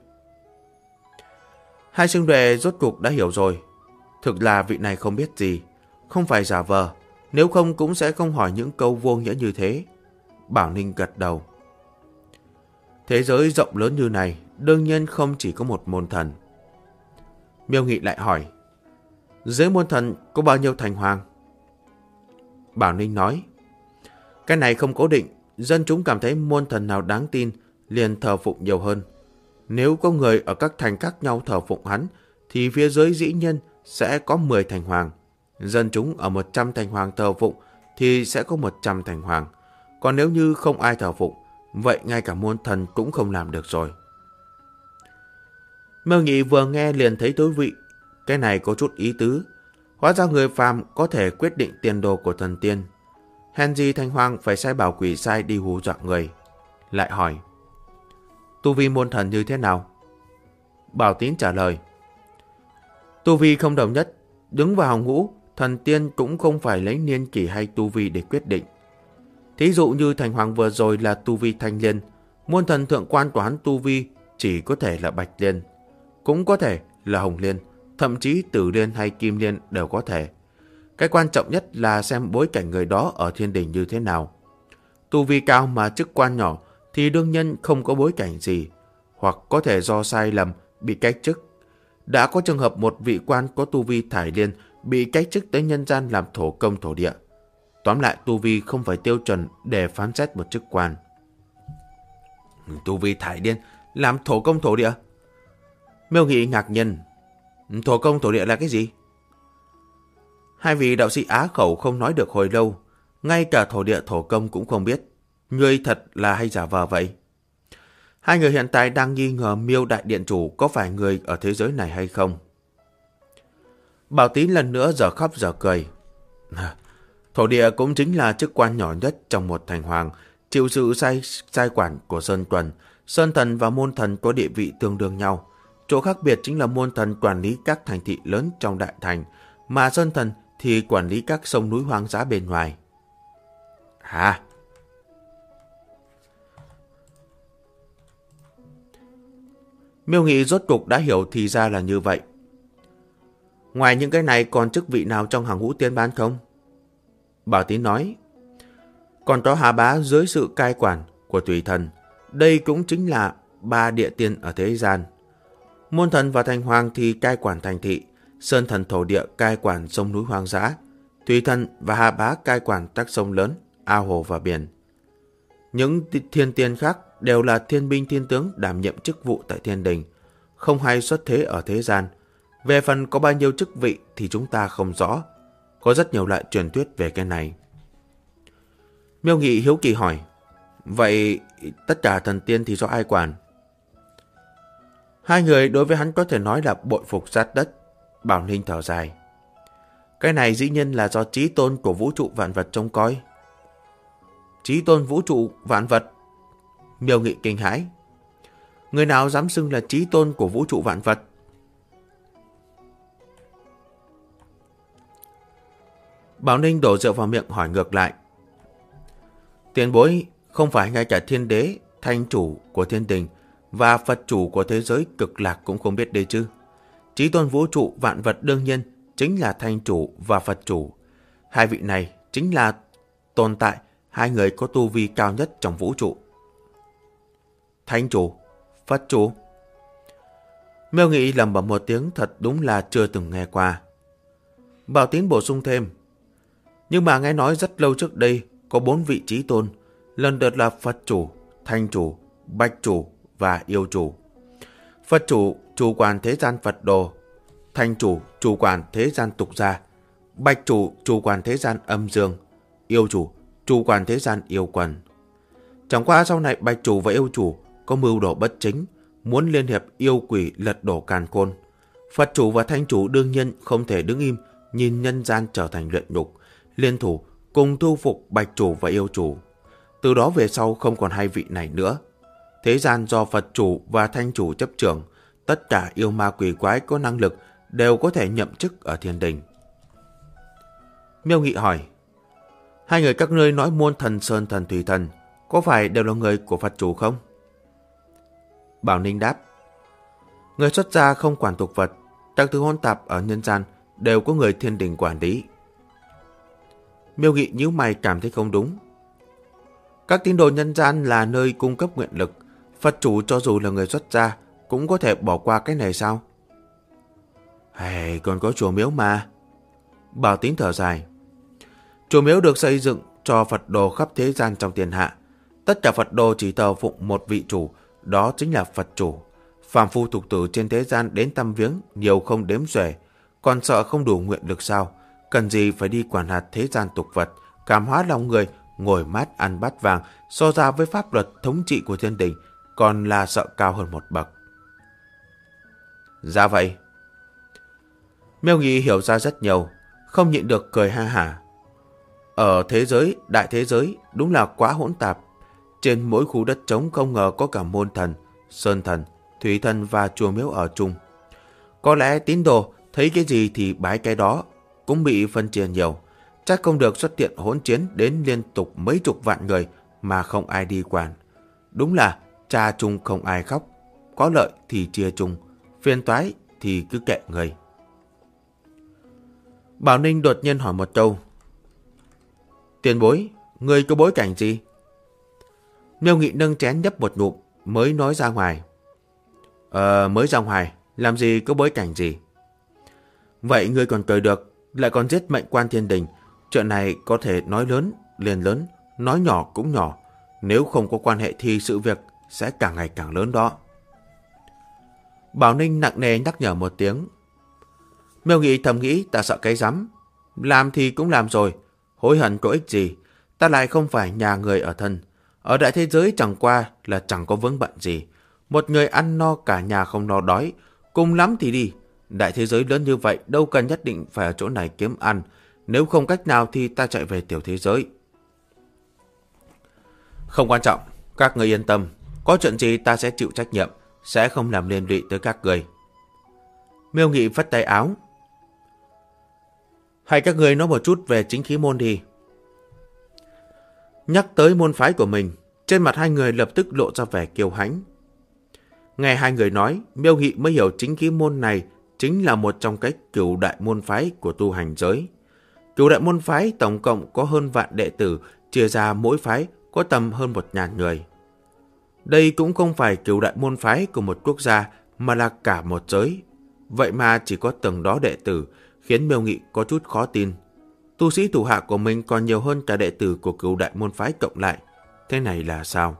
Hai sư đệ rốt cuộc đã hiểu rồi. Thực là vị này không biết gì, không phải giả vờ. Nếu không cũng sẽ không hỏi những câu vô nghĩa như thế. Bảo Ninh gật đầu. Thế giới rộng lớn như này, đương nhiên không chỉ có một môn thần. Miêu Nghị lại hỏi. Dưới môn thần có bao nhiêu thành hoàng? Bảo Ninh nói. Cái này không cố định. Dân chúng cảm thấy môn thần nào đáng tin liền thờ phụng nhiều hơn. Nếu có người ở các thành khác nhau thờ phụng hắn thì phía dưới dĩ nhiên sẽ có 10 thành hoàng. Dân chúng ở 100 thành hoàng thờ phụng thì sẽ có 100 thành hoàng. Còn nếu như không ai thờ phụng, vậy ngay cả môn thần cũng không làm được rồi. Miêu Nghị vừa nghe liền thấy thú vị. Cái này có chút ý tứ. Hóa ra người phàm có thể quyết định tiền đồ của thần tiên. Hèn gì thành hoàng phải sai bảo quỷ sai đi hù dọa người. Lại hỏi. Tu vi môn thần như thế nào? Bảo Tín trả lời. Tu vi không đồng nhất. Đứng vào hàng ngũ, thần tiên cũng không phải lấy niên kỷ hay tu vi để quyết định. Thí dụ như thành hoàng vừa rồi là tu vi thanh liên. Môn thần thượng quan của hắn tu vi chỉ có thể là bạch liên. Cũng có thể là hồng liên. Thậm chí tử liên hay kim liên đều có thể. Cái quan trọng nhất là xem bối cảnh người đó ở thiên đình như thế nào. Tu vi cao mà chức quan nhỏ thì đương nhiên không có bối cảnh gì, hoặc có thể do sai lầm bị cách chức. Đã có trường hợp một vị quan có tu vi thải liên bị cách chức tới nhân gian làm thổ công thổ địa. Tóm lại tu vi không phải tiêu chuẩn để phán xét một chức quan. Tu vi thải liên làm thổ công thổ địa? Miêu Nghị ngạc nhiên. Thổ công thổ địa là cái gì? Hai vị đạo sĩ á khẩu không nói được hồi lâu, ngay cả thổ địa thổ công cũng không biết. Ngươi thật là hay giả vờ vậy? Hai người hiện tại đang nghi ngờ Miêu đại điện chủ có phải người ở thế giới này hay không. Bảo Tín lần nữa giờ khóc giờ cười. Thổ địa cũng chính là chức quan nhỏ nhất trong một thành hoàng, chịu sự sai quản của Sơn Tuần. Sơn Thần và Môn Thần có địa vị tương đương nhau. Chỗ khác biệt chính là Môn Thần quản lý các thành thị lớn trong đại thành, mà Sơn Thần thì quản lý các sông núi hoang dã bên ngoài. Hả? Miêu Nghị rốt cục đã hiểu thì ra là như vậy. Ngoài những cái này còn chức vị nào trong hàng ngũ tiên ban không? Bảo Tín nói, còn có Hà Bá dưới sự cai quản của Tùy Thần. Đây cũng chính là 3 địa tiên ở thế gian. Môn Thần và Thành Hoàng thì cai quản thành thị, Sơn Thần thổ địa cai quản sông núi hoang dã, Tùy Thần và Hà Bá cai quản các sông lớn, ao hồ và biển. Những thiên tiên khác đều là thiên binh thiên tướng đảm nhiệm chức vụ tại thiên đình, không hay xuất thế ở thế gian. Về phần có bao nhiêu chức vị thì chúng ta không rõ. Có rất nhiều loại truyền thuyết về cái này. Miêu Nghị hiếu kỳ hỏi, vậy tất cả thần tiên thì do ai quản? Hai người đối với hắn có thể nói là bội phục sát đất. Bảo Ninh thở dài, cái này dĩ nhiên là do chí tôn của vũ trụ vạn vật trông coi. Chí tôn vũ trụ vạn vật? Miêu Nghị kinh hãi, người nào dám xưng là chí tôn của vũ trụ vạn vật? Bảo Ninh đổ rượu vào miệng hỏi ngược lại, tiền bối, không phải ngay cả thiên đế, thanh chủ của thiên đình và Phật chủ của thế giới cực lạc cũng không biết đây chứ? Chí tôn vũ trụ vạn vật đương nhiên chính là thanh chủ và Phật chủ. Hai vị này chính là tồn tại hai người có tu vi cao nhất trong vũ trụ. Thanh chủ, Phật chủ. Miêu Nghị lẩm bẩm một tiếng, thật đúng là chưa từng nghe qua. Bảo Tín bổ sung thêm, nhưng mà nghe nói rất lâu trước đây có 4 vị chí tôn, lần lượt là Phật chủ, Thanh chủ, Bạch chủ và Yêu chủ. Phật chủ chủ quản thế gian Phật đồ, Thanh chủ chủ quản thế gian tục gia, Bạch chủ chủ quản thế gian âm dương, Yêu chủ chủ quản thế gian yêu quần. Chẳng qua sau này Bạch chủ và Yêu chủ có mưu đồ bất chính, muốn liên hiệp yêu quỷ lật đổ càn khôn. Phật chủ và Thanh chủ đương nhiên không thể đứng im nhìn nhân gian trở thành luyện nhục, liên thủ cùng thu phục Bạch chủ và Yêu chủ. Từ đó về sau không còn hai vị này nữa. Thế gian do Phật chủ và Thanh chủ chấp trưởng, tất cả yêu ma quỷ quái có năng lực đều có thể nhậm chức ở thiên đình. Miêu Nghị hỏi, hai người các ngươi nói Môn Thần, Sơn Thần, Thủy Thần có phải đều là người của Phật chủ không? Bảo Ninh đáp, người xuất gia không quản tục vật, các thứ hỗn tạp ở nhân gian đều có người thiên đình quản lý. Miêu Nghị nhíu mày cảm thấy không đúng. Các tín đồ nhân gian là nơi cung cấp nguyện lực, Phật chủ cho dù là người xuất gia cũng có thể bỏ qua cái này sao? Còn có chùa miếu mà. Bảo Tín thở dài, chùa miếu được xây dựng cho Phật đồ khắp thế gian trong thiên hạ. Tất cả Phật đồ chỉ thờ phụng một vị chủ, đó chính là Phật chủ. Phàm phu tục tử trên thế gian đến thăm viếng nhiều không đếm xuể, còn sợ không đủ nguyện lực sao? Cần gì phải đi quản hạt thế gian tục vật, cảm hóa lòng người, ngồi mát ăn bát vàng, so ra với pháp luật thống trị của thiên đình, còn là sợ cao hơn một bậc. Ra vậy. Miêu Nghị hiểu ra rất nhiều, không nhịn được cười ha hả. Ở thế giới, đại thế giới, đúng là quá hỗn tạp. Trên mỗi khu đất trống không ngờ có cả Môn Thần, Sơn Thần, Thủy Thần và chùa miếu ở chung. Có lẽ tín đồ thấy cái gì thì bái cái đó, cũng bị phân chia nhiều. Chắc không được xuất hiện hỗn chiến đến liên tục mấy chục vạn người mà không ai đi quản. Đúng là cha chung không ai khóc, có lợi thì chia chung, phiền toái thì cứ kệ người. Bảo Ninh đột nhiên hỏi một câu, tiền bối, người có bối cảnh gì? Miêu Nghị nâng chén nhấp một ngụm mới nói ra ngoài. Mới ra ngoài, làm gì có bối cảnh gì? Vậy ngươi còn cười được, lại còn giết mệnh quan thiên đình. Chuyện này có thể nói lớn, liền lớn, nói nhỏ cũng nhỏ. Nếu không có quan hệ thì sự việc sẽ càng ngày càng lớn đó. Bảo Ninh nặng nề nhắc nhở một tiếng. Miêu Nghị thầm nghĩ, ta sợ cái rắm. Làm thì cũng làm rồi, hối hận có ích gì. Ta lại không phải nhà người ở thân. Ở đại thế giới chẳng qua là chẳng có vướng bận gì. Một người ăn no cả nhà không no đói, cùng lắm thì đi. Đại thế giới lớn như vậy đâu cần nhất định phải ở chỗ này kiếm ăn. Nếu không cách nào thì ta chạy về tiểu thế giới. Không quan trọng, các người yên tâm. Có chuyện gì ta sẽ chịu trách nhiệm, sẽ không làm liên lụy tới các người. Miêu Nghị phất tay áo. Hay các người nói một chút về chính khí môn đi. Nhắc tới môn phái của mình, trên mặt hai người lập tức lộ ra vẻ kiêu hãnh. Nghe hai người nói, Miêu Nghị mới hiểu chính khí môn này chính là một trong cái cửu đại môn phái của tu hành giới. Cửu đại môn phái tổng cộng có hơn vạn đệ tử, chia ra mỗi phái có tầm hơn 1.000 người. Đây cũng không phải cửu đại môn phái của một quốc gia mà là cả một giới. Vậy mà chỉ có từng đó đệ tử, khiến Miêu Nghị có chút khó tin. Tu sĩ thủ hạ của mình còn nhiều hơn cả đệ tử của cửu đại môn phái cộng lại. Thế này là sao?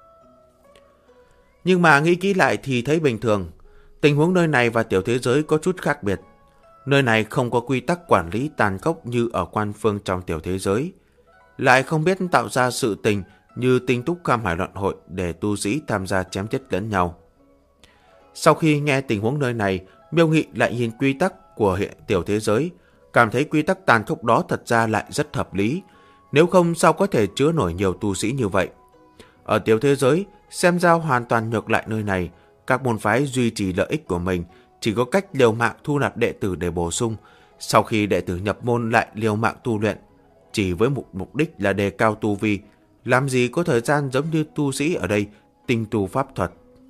Nhưng mà nghĩ kỹ lại thì thấy bình thường. Tình huống nơi này và tiểu thế giới có chút khác biệt. Nơi này không có quy tắc quản lý tàn khốc như ở quan phương trong tiểu thế giới. Lại không biết tạo ra sự tình như Tinh Túc Kham Hải Loạn Hội để tu sĩ tham gia chém giết lẫn nhau. Sau khi nghe tình huống nơi này, Miêu Nghị lại nhìn quy tắc của tiểu thế giới, cảm thấy quy tắc tàn khốc đó thật ra lại rất hợp lý. Nếu không sao có thể chứa nổi nhiều tu sĩ như vậy. Ở tiểu thế giới, xem ra hoàn toàn ngược lại nơi này, các môn phái duy trì lợi ích của mình, chỉ có cách liều mạng thu nạp đệ tử để bổ sung. Sau khi đệ tử nhập môn lại liều mạng tu luyện, chỉ với mục đích là đề cao tu vi, làm gì có thời gian giống như tu sĩ ở đây tinh tu pháp thuật.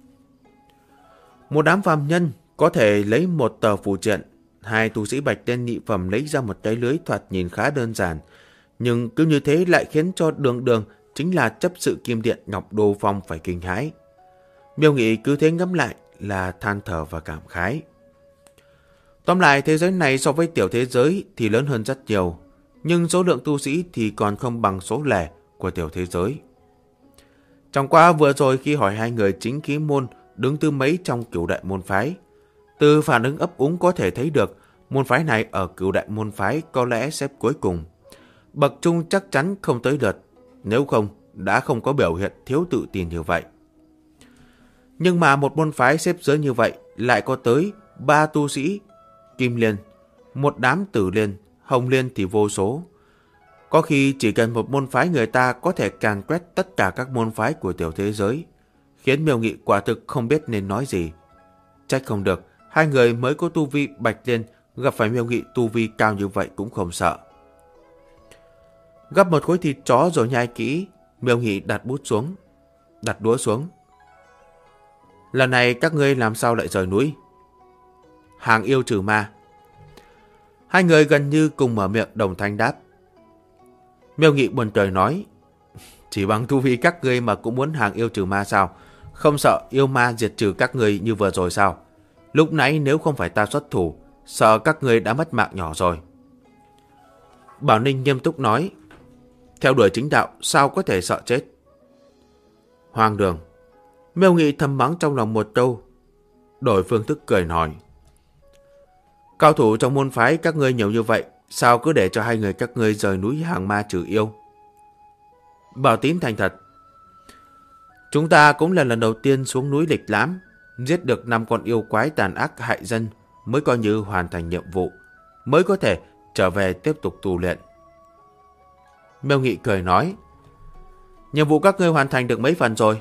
Một đám phàm nhân có thể lấy một tờ phù triện, hai tu sĩ bạch tên nhị phẩm lấy ra một cái lưới thoạt nhìn khá đơn giản, nhưng cứ như thế lại khiến cho Đường chính là chấp sự kim điện Ngọc Đô Phong phải kinh hãi. Miêu Nghị cứ thế ngẫm lại là than thở và cảm khái. Tóm lại, thế giới này so với tiểu thế giới thì lớn hơn rất nhiều, nhưng số lượng tu sĩ thì còn không bằng số lẻ của tiểu thế giới. Chẳng qua vừa rồi khi hỏi hai người chính khí môn đứng thứ mấy trong cửu đại môn phái, từ phản ứng ấp úng có thể thấy được môn phái này ở cửu đại môn phái có lẽ xếp cuối cùng. Bậc trung chắc chắn không tới lượt, nếu không đã không có biểu hiện thiếu tự tin như vậy. Nhưng mà một môn phái xếp dưới như vậy lại có tới 3 tu sĩ Kim Liên, một đám Tử Liên, Hồng Liên thì vô số. Có khi chỉ cần một môn phái người ta có thể càn quét tất cả các môn phái của tiểu thế giới, khiến Miêu Nghị quả thực không biết nên nói gì. Trách không được, hai người mới có tu vi Bạch Liên gặp phải Miêu Nghị tu vi cao như vậy cũng không sợ. Gắp một khối thịt chó rồi nhai kỹ, Miêu Nghị đặt đũa xuống. Lần này các ngươi làm sao lại rời núi? Hàng yêu trừ ma. Hai người gần như cùng mở miệng đồng thanh đáp. Miêu Nghị buồn cười nói, chỉ bằng tu vi các ngươi mà cũng muốn hàng yêu trừ ma sao? Không sợ yêu ma diệt trừ các ngươi như vừa rồi sao? Lúc nãy nếu không phải ta xuất thủ, sợ các ngươi đã mất mạng nhỏ rồi. Bảo Ninh nghiêm túc nói, theo đuổi chính đạo sao có thể sợ chết? Hoang đường. Miêu Nghị thầm mắng trong lòng một câu, đổi phương thức cười nói, cao thủ trong môn phái các ngươi nhiều như vậy, sao cứ để cho hai người các ngươi rời núi hàng ma trừ yêu? Bảo Tín thành thật, chúng ta cũng là lần đầu tiên xuống núi lịch lãm, giết được 5 con yêu quái tàn ác hại dân mới coi như hoàn thành nhiệm vụ, mới có thể trở về tiếp tục tu luyện. Miêu Nghị cười nói, nhiệm vụ các ngươi hoàn thành được mấy phần rồi?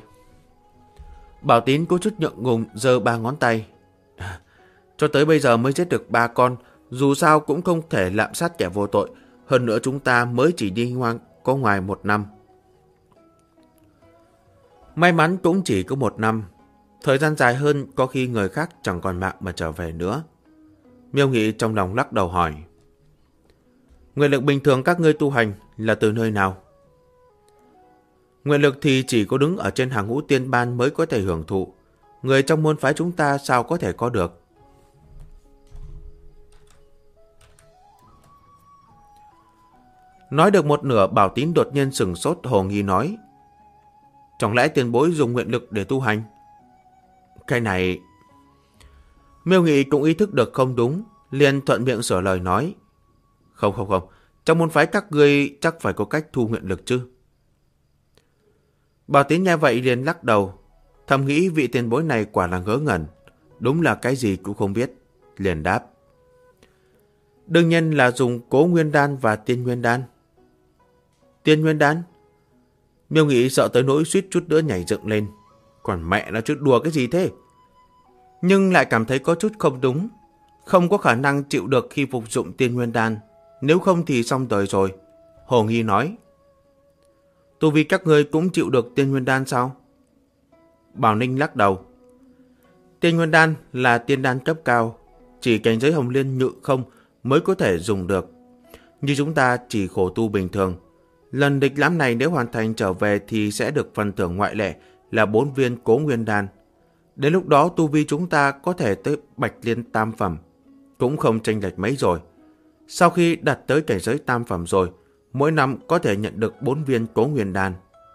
Bảo Tín có chút ngượng ngùng giơ 3 ngón tay. Cho tới bây giờ mới giết được 3 con, dù sao cũng không thể lạm sát kẻ vô tội, hơn nữa chúng ta mới chỉ đi có ngoài 1 năm. May mắn cũng chỉ có 1 năm, thời gian dài hơn có khi người khác chẳng còn mạng mà trở về nữa. Miêu Nghị trong lòng lắc đầu hỏi, nguyện lực bình thường các ngươi tu hành là từ nơi nào? Nguyện lực thì chỉ có đứng ở trên hàng ngũ tiên ban mới có thể hưởng thụ, người trong môn phái chúng ta sao có thể có được? Nói được một nửa, Bảo Tín đột nhiên sửng sốt hồ nghi nói, chẳng lẽ tiền bối dùng nguyện lực để tu hành? Cái này... Miêu Nghị cũng ý thức được không đúng, liền thuận miệng sửa lời nói, không, trong môn phái các ngươi chắc phải có cách thu nguyện lực chứ? Bảo Tín nghe vậy liền lắc đầu, thầm nghĩ vị tiền bối này quả là ngớ ngẩn, đúng là cái gì cũng không biết, liền đáp, Đương nhiên là dùng Cố Nguyên Đan và Tiên Nguyên Đan. Tiên Nguyên Đan? Miêu Nghị sợ tới nỗi suýt chút nữa nhảy dựng lên. Còn mẹ nó chứ đùa cái gì thế? Nhưng lại cảm thấy có chút không đúng. Không có khả năng chịu được khi phục dụng Tiên Nguyên Đan. Nếu không thì xong đời rồi. Hồ Nghi nói. Tu vi các ngươi cũng chịu được Tiên Nguyên Đan sao? Bảo Ninh lắc đầu. Tiên Nguyên Đan là tiên đan cấp cao. Chỉ cảnh giới Hồng Liên Nhự Không mới có thể dùng được. Như chúng ta chỉ khổ tu bình thường. Lần địch lãm này nếu hoàn thành trở về thì sẽ được phần thưởng ngoại lệ là 4 viên Cố Nguyên Đan. Đến lúc đó tu vi chúng ta có thể tới Bạch Liên tam phẩm. Cũng không chênh lệch mấy rồi. Sau khi đạt tới cảnh giới tam phẩm rồi, mỗi năm có thể nhận được 4 viên Cố Nguyên Đan.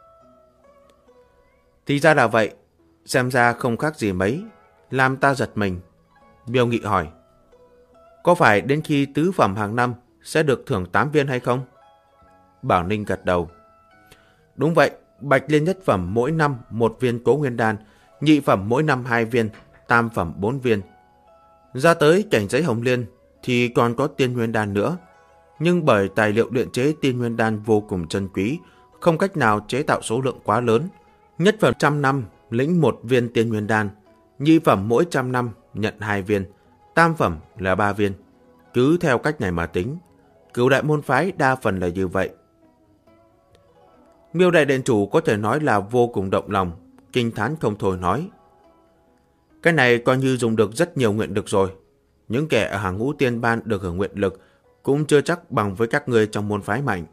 Thì ra là vậy, xem ra không khác gì mấy, làm ta giật mình. Miêu Nghị hỏi, có phải đến khi tứ phẩm hàng năm sẽ được thưởng 8 viên hay không? Bảo Ninh gật đầu. Đúng vậy, Bạch Liên nhất phẩm mỗi năm 1 viên Cố Nguyên Đan, nhị phẩm mỗi năm 2 viên, tam phẩm 4 viên. Ra tới cảnh giới Hồng Liên thì còn có Tiên Nguyên Đan nữa. Nhưng bởi tài liệu luyện chế Tiên Nguyên Đan vô cùng chân quý, không cách nào chế tạo số lượng quá lớn. Nhất phẩm 100 năm lĩnh 1 viên Tiên Nguyên Đan, nhị phẩm mỗi 100 năm nhận 2 viên, tam phẩm là 3 viên. Cứ theo cách này mà tính, Cửu đại môn phái đa phần là như vậy. Miêu đại điện chủ có thể nói là vô cùng động lòng, kinh thán không thôi nói. Cái này coi như dùng được rất nhiều nguyện lực rồi. Những kẻ ở hàng ngũ tiên ban được hưởng nguyện lực cũng chưa chắc bằng với các ngươi trong môn phái mạnh.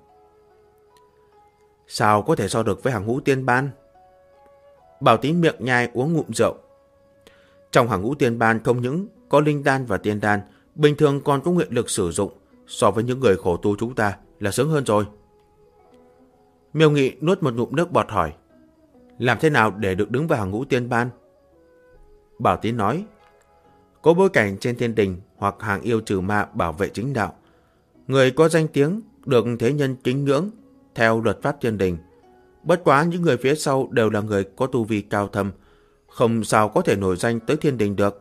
Sao có thể so được với hàng ngũ tiên ban? Bảo Tín miệng nhai uống ngụm rượu. Trong hàng ngũ tiên ban không những có linh đan và tiên đan, bình thường còn có nguyện lực sử dụng, so với những người khổ tu chúng ta là sướng hơn rồi. Miêu Nghị nuốt một ngụm nước bọt hỏi, làm thế nào để được đứng vào hàng ngũ tiên ban? Bảo Tín nói, có bối cảnh trên thiên đình hoặc hàng yêu trừ ma bảo vệ chính đạo. Người có danh tiếng được thế nhân kính ngưỡng theo luật pháp thiên đình. Bất quá những người phía sau đều là người có tu vi cao thâm, không sao có thể nổi danh tới thiên đình được.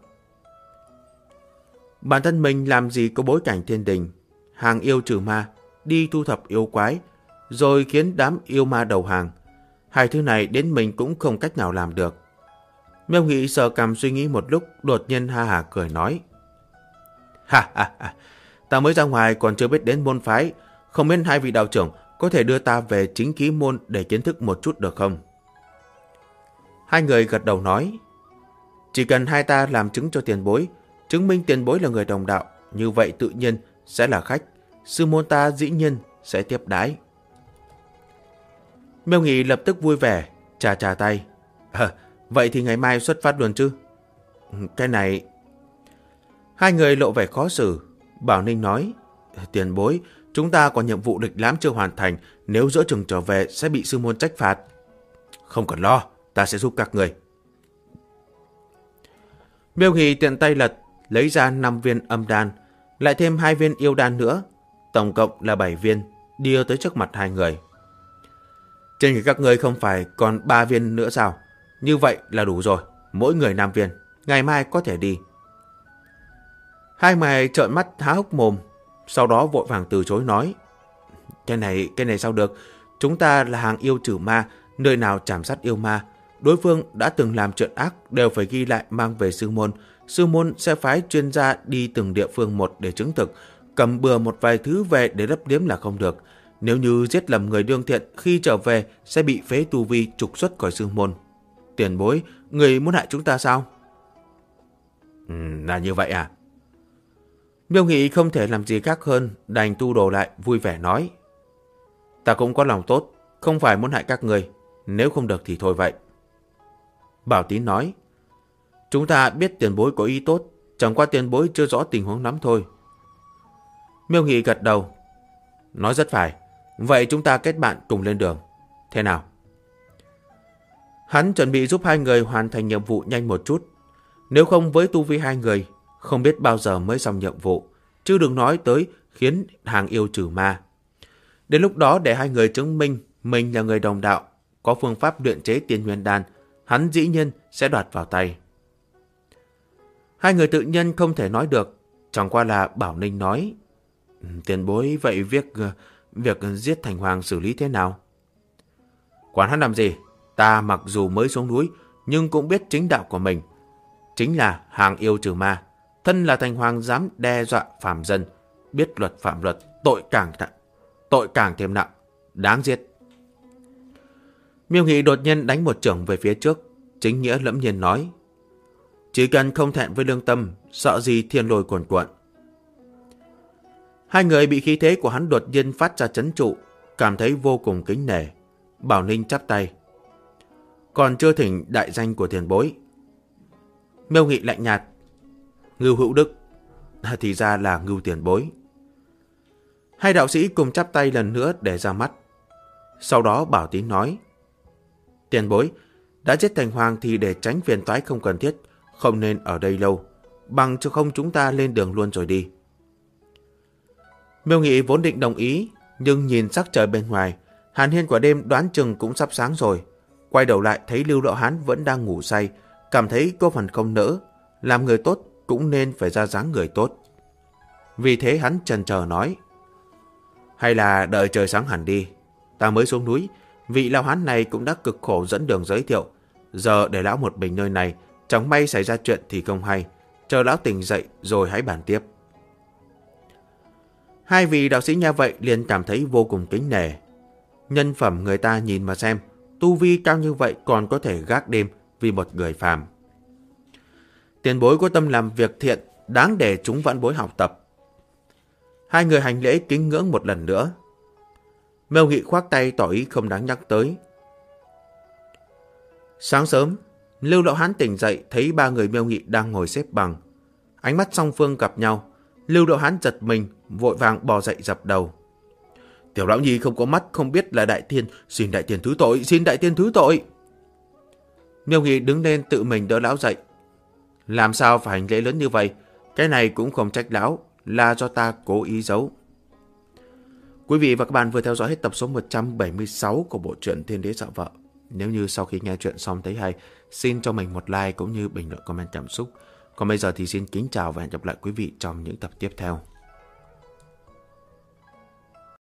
Bản thân mình làm gì có bối cảnh thiên đình, hàng yêu trừ ma, đi thu thập yêu quái, rồi khiến đám yêu ma đầu hàng. Hai thứ này đến mình cũng không cách nào làm được. Miêu Nghị sờ cằm suy nghĩ một lúc, đột nhiên ha hả cười nói. Ha ha ha, ta mới ra ngoài còn chưa biết đến môn phái, không biết hai vị đạo trưởng có thể đưa ta về chính khí môn để kiến thức một chút được không? Hai người gật đầu nói, chỉ cần hai ta làm chứng cho tiền bối, chứng minh tiền bối là người đồng đạo, như vậy tự nhiên sẽ là khách, sư môn ta dĩ nhiên sẽ tiếp đãi. Miêu Nghị lập tức vui vẻ, chà chà tay. Vậy thì ngày mai xuất phát luôn chứ? Cái này... Hai người lộ vẻ khó xử. Bảo Ninh nói, tiền bối, chúng ta có nhiệm vụ địch lãm chưa hoàn thành, nếu giữa chừng trở về sẽ bị sư môn trách phạt. Không cần lo, ta sẽ giúp các người. Miêu Nghị tiện tay lật, lấy ra 5 viên âm đan, lại thêm 2 viên yêu đan nữa, tổng cộng là 7 viên, đưa tới trước mặt hai người. Trên người các người không phải còn 3 viên nữa sao? Như vậy là đủ rồi, mỗi người 5 viên, ngày mai có thể đi. Hai mày trợn mắt há hốc mồm, sau đó vội vàng từ chối nói, cái này sao được, chúng ta là hàng yêu trừ ma, nơi nào chảm sát yêu ma, đối phương đã từng làm chuyện ác đều phải ghi lại mang về sư môn sẽ phái chuyên gia đi từng địa phương một để chứng thực, cầm bừa một vài thứ về để lấp liếm là không được. Nếu như giết lầm người đương thiện, khi trở về sẽ bị phế tu vi trục xuất khỏi sư môn. Tiền bối, người muốn hại chúng ta sao? Là như vậy à? Miêu Nghị không thể làm gì khác hơn, đành tu đồ lại, vui vẻ nói, ta cũng có lòng tốt, không phải muốn hại các người, nếu không được thì thôi vậy. Bảo Tín nói, chúng ta biết tiền bối có ý tốt, chẳng qua tiền bối chưa rõ tình huống lắm thôi. Miêu Nghị gật đầu, nói rất phải, vậy chúng ta kết bạn cùng lên đường, thế nào? Hắn chuẩn bị giúp hai người hoàn thành nhiệm vụ nhanh một chút, nếu không với tu vi hai người, không biết bao giờ mới xong nhiệm vụ, chứ đừng nói tới khiến hàng yêu trừ ma. Đến lúc đó để hai người chứng minh mình là người đồng đạo, có phương pháp luyện chế Tiên Nguyên Đan, hắn dĩ nhiên sẽ đoạt vào tay. Hai người tự nhiên không thể nói được, chẳng qua là Bảo Ninh nói, Tiền bối, vậy việc giết thành hoàng xử lý thế nào? Quản hắn làm gì? Ta mặc dù mới xuống núi, nhưng cũng biết chính đạo của mình. Chính là hàng yêu trừ ma. Thân là thành hoàng dám đe dọa phàm dân. Biết luật phạm luật, tội càng thêm nặng. Đáng giết. Miêu Nghị đột nhiên đánh một chưởng về phía trước. Chính nghĩa lẫm nhiên nói: chỉ cần không thẹn với lương tâm, sợ gì thiên lôi cuồn cuộn. Hai người bị khí thế của hắn đột nhiên phát ra trấn trụ, cảm thấy vô cùng kính nể. Bảo Ninh chắp tay: còn chưa thỉnh đại danh của tiền bối. Miêu Nghị lạnh nhạt: Ngưu Hữu Đức. Thì ra là Ngưu tiền bối. Hai đạo sĩ cùng chắp tay lần nữa để ra mắt. Sau đó Bảo Tín nói: tiền bối, đã giết thành hoàng thì để tránh phiền toái không cần thiết, không nên ở đây lâu, bằng chứ không chúng ta lên đường luôn rồi đi. Miêu Nghị vốn định đồng ý, nhưng nhìn sắc trời bên ngoài, hàn hiên quả đêm đoán chừng cũng sắp sáng rồi. Quay đầu lại thấy Lưu Đạo Hán vẫn đang ngủ say, cảm thấy có phần không nỡ. Làm người tốt cũng nên phải ra dáng người tốt. Vì thế hắn chần chờ nói: hay là đợi trời sáng hẳn đi. Ta mới xuống núi, vị Lão Hán này cũng đã cực khổ dẫn đường giới thiệu. Giờ để lão một mình nơi này, chẳng may xảy ra chuyện thì không hay. Chờ lão tỉnh dậy rồi hãy bàn tiếp. Hai vị đạo sĩ nghe vậy liền cảm thấy vô cùng kính nể. Nhân phẩm người ta nhìn mà xem, tu vi cao như vậy còn có thể gác đêm vì một người phàm. Tiền bối có tâm làm việc thiện, đáng để chúng vãn bối học tập. Hai người hành lễ kính ngưỡng một lần nữa. Miêu Nghị khoác tay tỏ ý không đáng nhắc tới. Sáng sớm, Lưu Đạo Hán tỉnh dậy thấy ba người Miêu Nghị đang ngồi xếp bằng. Ánh mắt song phương gặp nhau, Lưu Đạo Hán giật mình, vội vàng bò dậy dập đầu. Tiểu lão nhi không có mắt, không biết là đại tiên, xin đại tiên thứ tội, xin đại tiên thứ tội. Miêu Nghị đứng lên tự mình đỡ lão dậy. Làm sao phải hành lễ lớn như vậy? Cái này cũng không trách lão, là do ta cố ý giấu. Quý vị và các bạn vừa theo dõi hết tập số 176 của bộ truyện Thiên Đế Dạo Vợ. Nếu như sau khi nghe chuyện xong thấy hay, xin cho mình một like cũng như bình luận comment cảm xúc. Còn bây giờ thì xin kính chào và hẹn gặp lại quý vị trong những tập tiếp theo.